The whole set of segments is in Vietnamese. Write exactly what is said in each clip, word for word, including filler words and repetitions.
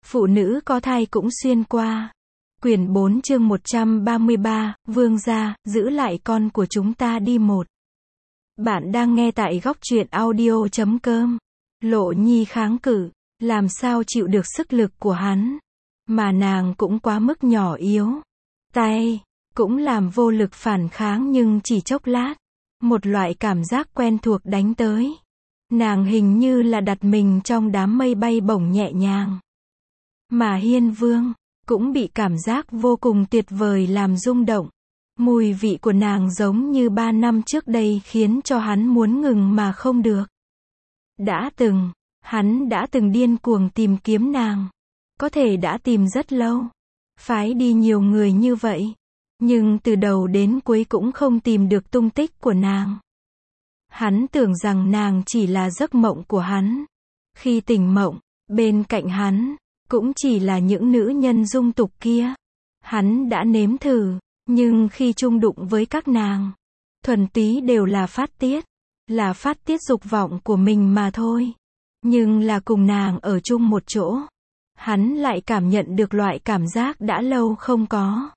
Phụ nữ có thai cũng xuyên qua. Quyển bốn chương một trăm ba mươi ba, Vương gia, giữ lại con của chúng ta đi một. Bạn đang nghe tại góc truyện audio chấm com. Lộ Nhi kháng cự, làm sao chịu được sức lực của hắn. Mà nàng cũng quá mức nhỏ yếu. Tay, cũng làm vô lực phản kháng nhưng chỉ chốc lát. Một loại cảm giác quen thuộc đánh tới. Nàng hình như là đặt mình trong đám mây bay bổng nhẹ nhàng. Mà Hiên Vương cũng bị cảm giác vô cùng tuyệt vời làm rung động. Mùi vị của nàng giống như ba năm trước đây khiến cho hắn muốn ngừng mà không được. Đã từng, hắn đã từng điên cuồng tìm kiếm nàng. Có thể đã tìm rất lâu. Phái đi nhiều người như vậy. Nhưng từ đầu đến cuối cũng không tìm được tung tích của nàng. Hắn tưởng rằng nàng chỉ là giấc mộng của hắn. Khi tỉnh mộng, bên cạnh hắn cũng chỉ là những nữ nhân dung tục kia. Hắn đã nếm thử, nhưng khi chung đụng với các nàng, thuần túy đều là phát tiết, là phát tiết dục vọng của mình mà thôi. Nhưng là cùng nàng ở chung một chỗ, hắn lại cảm nhận được loại cảm giác đã lâu không có.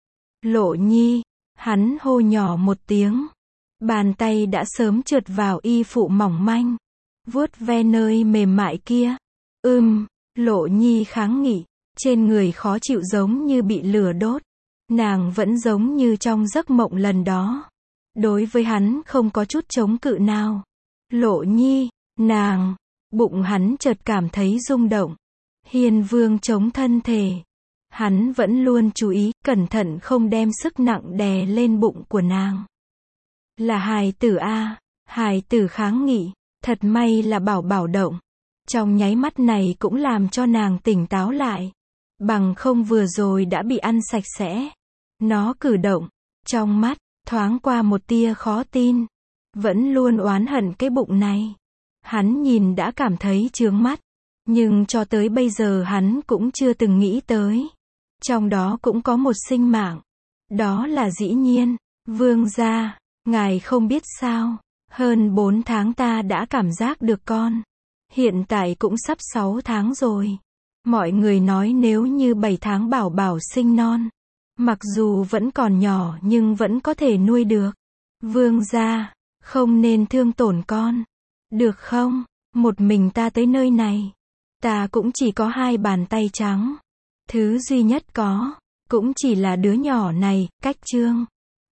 Lộ Nhi, hắn hô nhỏ một tiếng. Bàn tay đã sớm trượt vào y phụ mỏng manh, vuốt ve nơi mềm mại kia. Ưm, Lộ Nhi kháng nghị, trên người khó chịu giống như bị lửa đốt. Nàng vẫn giống như trong giấc mộng lần đó. Đối với hắn không có chút chống cự nào. Lộ Nhi, nàng, bụng hắn chợt cảm thấy rung động. Hiên Vương chống thân thể. Hắn vẫn luôn chú ý, cẩn thận không đem sức nặng đè lên bụng của nàng. Là hài tử a, hài tử kháng nghị, thật may là bảo bảo động. Trong nháy mắt này cũng làm cho nàng tỉnh táo lại. Bằng không vừa rồi đã bị ăn sạch sẽ. Nó cử động, trong mắt, thoáng qua một tia khó tin. Vẫn luôn oán hận cái bụng này. Hắn nhìn đã cảm thấy chướng mắt. Nhưng cho tới bây giờ hắn cũng chưa từng nghĩ tới. Trong đó cũng có một sinh mạng. Đó là dĩ nhiên, Vương gia, ngài không biết sao. Hơn bốn tháng ta đã cảm giác được con. Hiện tại cũng sắp sáu tháng rồi. Mọi người nói nếu như bảy tháng bảo bảo sinh non. Mặc dù vẫn còn nhỏ nhưng vẫn có thể nuôi được. Vương gia, không nên thương tổn con. Được không? Một mình ta tới nơi này. Ta cũng chỉ có hai bàn tay trắng. Thứ duy nhất có, cũng chỉ là đứa nhỏ này, cách trương.